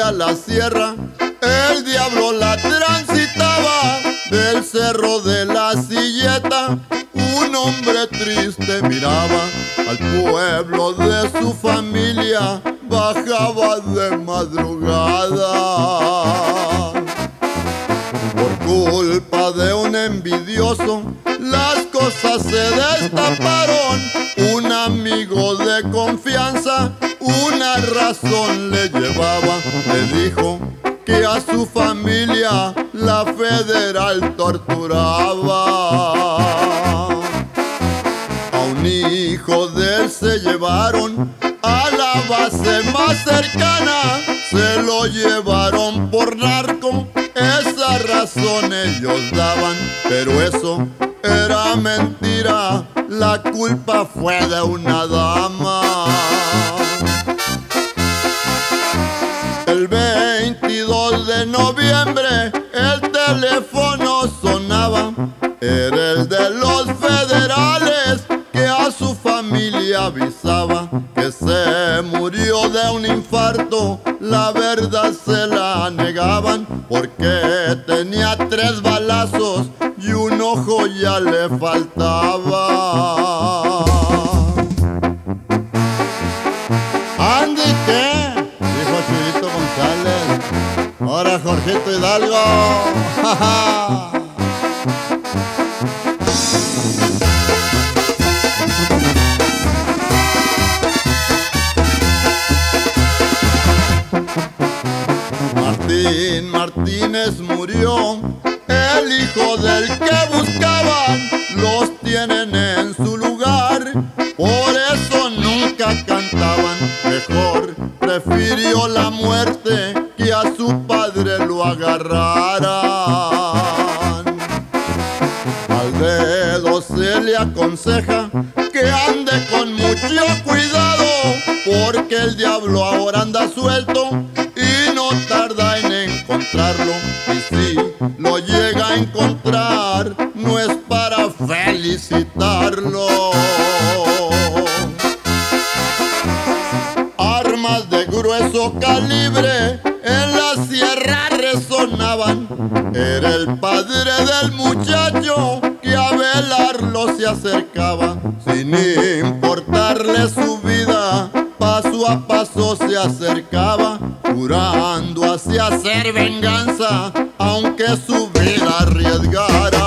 hacia la sierra, el diablo la transitaba. Del cerro de la Silleta, un hombre triste miraba al pueblo de su familia, bajaba de madrugada. Por culpa de un envidioso, las cosas se destaparon. Un amigo de confianza una razón le llevaba. Le dijo que a su familia la federal torturaba. A un hijo de él se llevaron a la base más cercana, se lo llevaron por narco, esa razón ellos daban, pero eso era mentira, la culpa fue de una dama. El 22 de noviembre el teléfono sonaba, era el de los federales que a su familia avisaba que se murió de un infarto. La verdad se la negaban porque tenía 3 balazos y un ojo ya le faltaba. ¿Andy qué? Dijo Chuyito González. Ahora Jorgito Hidalgo. Martín Martínez murió, el hijo del que buscaban, los tienen en su lugar, por eso nunca cantaban. Mejor prefirió la muerte que a su padre lo agarraran. Al dedo se le aconseja que ande con mucho cuidado, porque el diablo ahora anda suelto y no tarda en encontrarlo. Y si lo llega a encontrar, no es para felicitarlo. Armas de grueso calibre en la sierra resonaban. Era el padre del muchacho que a velarlo se acercaba. Sin importarle su vida, paso a paso se acercaba, jurando así hacer venganza, aunque su vida arriesgara.